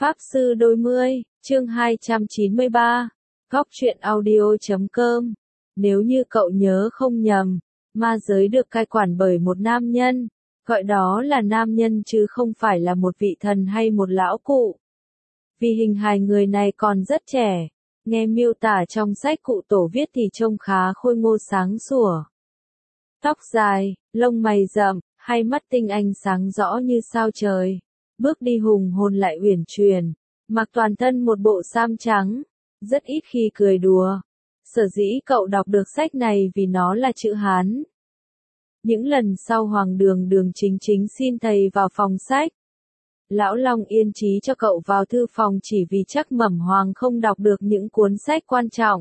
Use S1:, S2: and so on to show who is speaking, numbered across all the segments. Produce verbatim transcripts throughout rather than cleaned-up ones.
S1: Pháp Sư Đôi Mươi, chương hai trăm chín mươi ba, góc truyện audio chấm com. Nếu như cậu nhớ không nhầm, ma giới được cai quản bởi một nam nhân, gọi đó là nam nhân chứ không phải là một vị thần hay một lão cụ. Vì hình hài người này còn rất trẻ, nghe miêu tả trong sách cụ tổ viết thì trông khá khôi ngô sáng sủa. Tóc dài, lông mày rậm, hai mắt tinh anh sáng rõ như sao trời. Bước đi hùng hồn lại uyển chuyển, mặc toàn thân một bộ sam trắng, rất ít khi cười đùa. Sở dĩ cậu đọc được sách này vì nó là chữ Hán. Những lần sau Hoàng Đường Đường chính chính xin thầy vào phòng sách. Lão Long yên trí cho cậu vào thư phòng chỉ vì chắc Mẩm Hoàng không đọc được những cuốn sách quan trọng.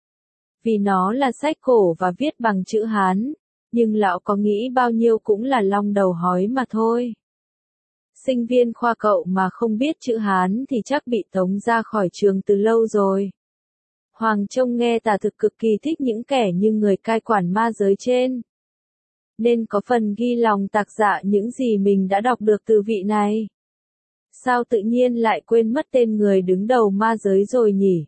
S1: Vì nó là sách cổ và viết bằng chữ Hán, nhưng lão có nghĩ bao nhiêu cũng là long đầu hói mà thôi. Sinh viên khoa cậu mà không biết chữ Hán thì chắc bị tống ra khỏi trường từ lâu rồi. Hoàng trông nghe tả thực cực kỳ thích những kẻ như người cai quản ma giới trên. Nên có phần ghi lòng tạc dạ những gì mình đã đọc được từ vị này. Sao tự nhiên lại quên mất tên người đứng đầu ma giới rồi nhỉ?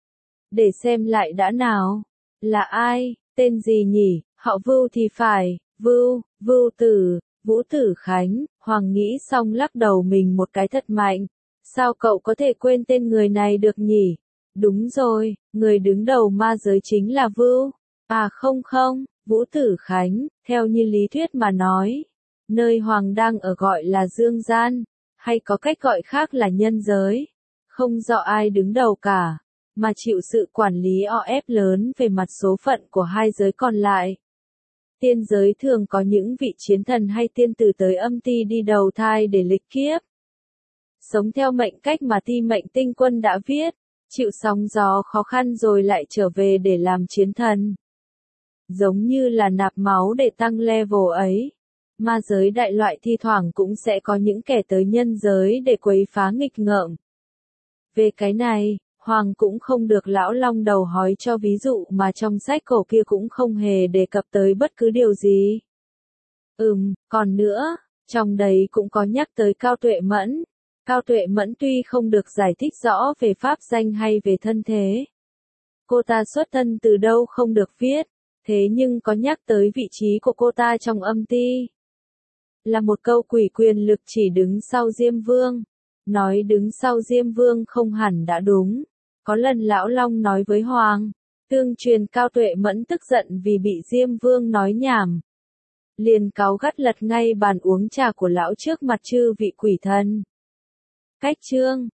S1: Để xem lại đã nào. Là ai? Tên gì nhỉ? Họ Vưu thì phải. Vưu, Vưu Tử, Vũ Tử Khánh. Hoàng nghĩ xong lắc đầu mình một cái thật mạnh. Sao cậu có thể quên tên người này được nhỉ? Đúng rồi, người đứng đầu ma giới chính là Vưu. À không không, Vũ Tử Khánh, theo như lý thuyết mà nói. Nơi Hoàng đang ở gọi là dương gian, hay có cách gọi khác là nhân giới. Không do ai đứng đầu cả, mà chịu sự quản lý o ép lớn về mặt số phận của hai giới còn lại. Tiên giới thường có những vị chiến thần hay tiên tử tới âm ti đi đầu thai để lịch kiếp. Sống theo mệnh cách mà Ti Mệnh Tinh Quân đã viết, chịu sóng gió khó khăn rồi lại trở về để làm chiến thần. Giống như là nạp máu để tăng level ấy. Ma giới đại loại thi thoảng cũng sẽ có những kẻ tới nhân giới để quấy phá nghịch ngợm. Về cái này, Hoàng cũng không được lão long đầu hói cho ví dụ mà trong sách cổ kia cũng không hề đề cập tới bất cứ điều gì. Ừm, còn nữa, trong đấy cũng có nhắc tới Cao Tuệ Mẫn. Cao Tuệ Mẫn tuy không được giải thích rõ về pháp danh hay về thân thế. Cô ta xuất thân từ đâu không được viết, thế nhưng có nhắc tới vị trí của cô ta trong âm ti. Là một câu quỷ quyền lực chỉ đứng sau Diêm Vương. Nói đứng sau Diêm Vương không hẳn đã đúng. Có lần Lão Long nói với Hoàng, tương truyền Cao Tuệ Mẫn tức giận vì bị Diêm Vương nói nhảm. Liền cáu gắt lật ngay bàn uống trà của lão trước mặt chư vị quỷ thần. Cách chương,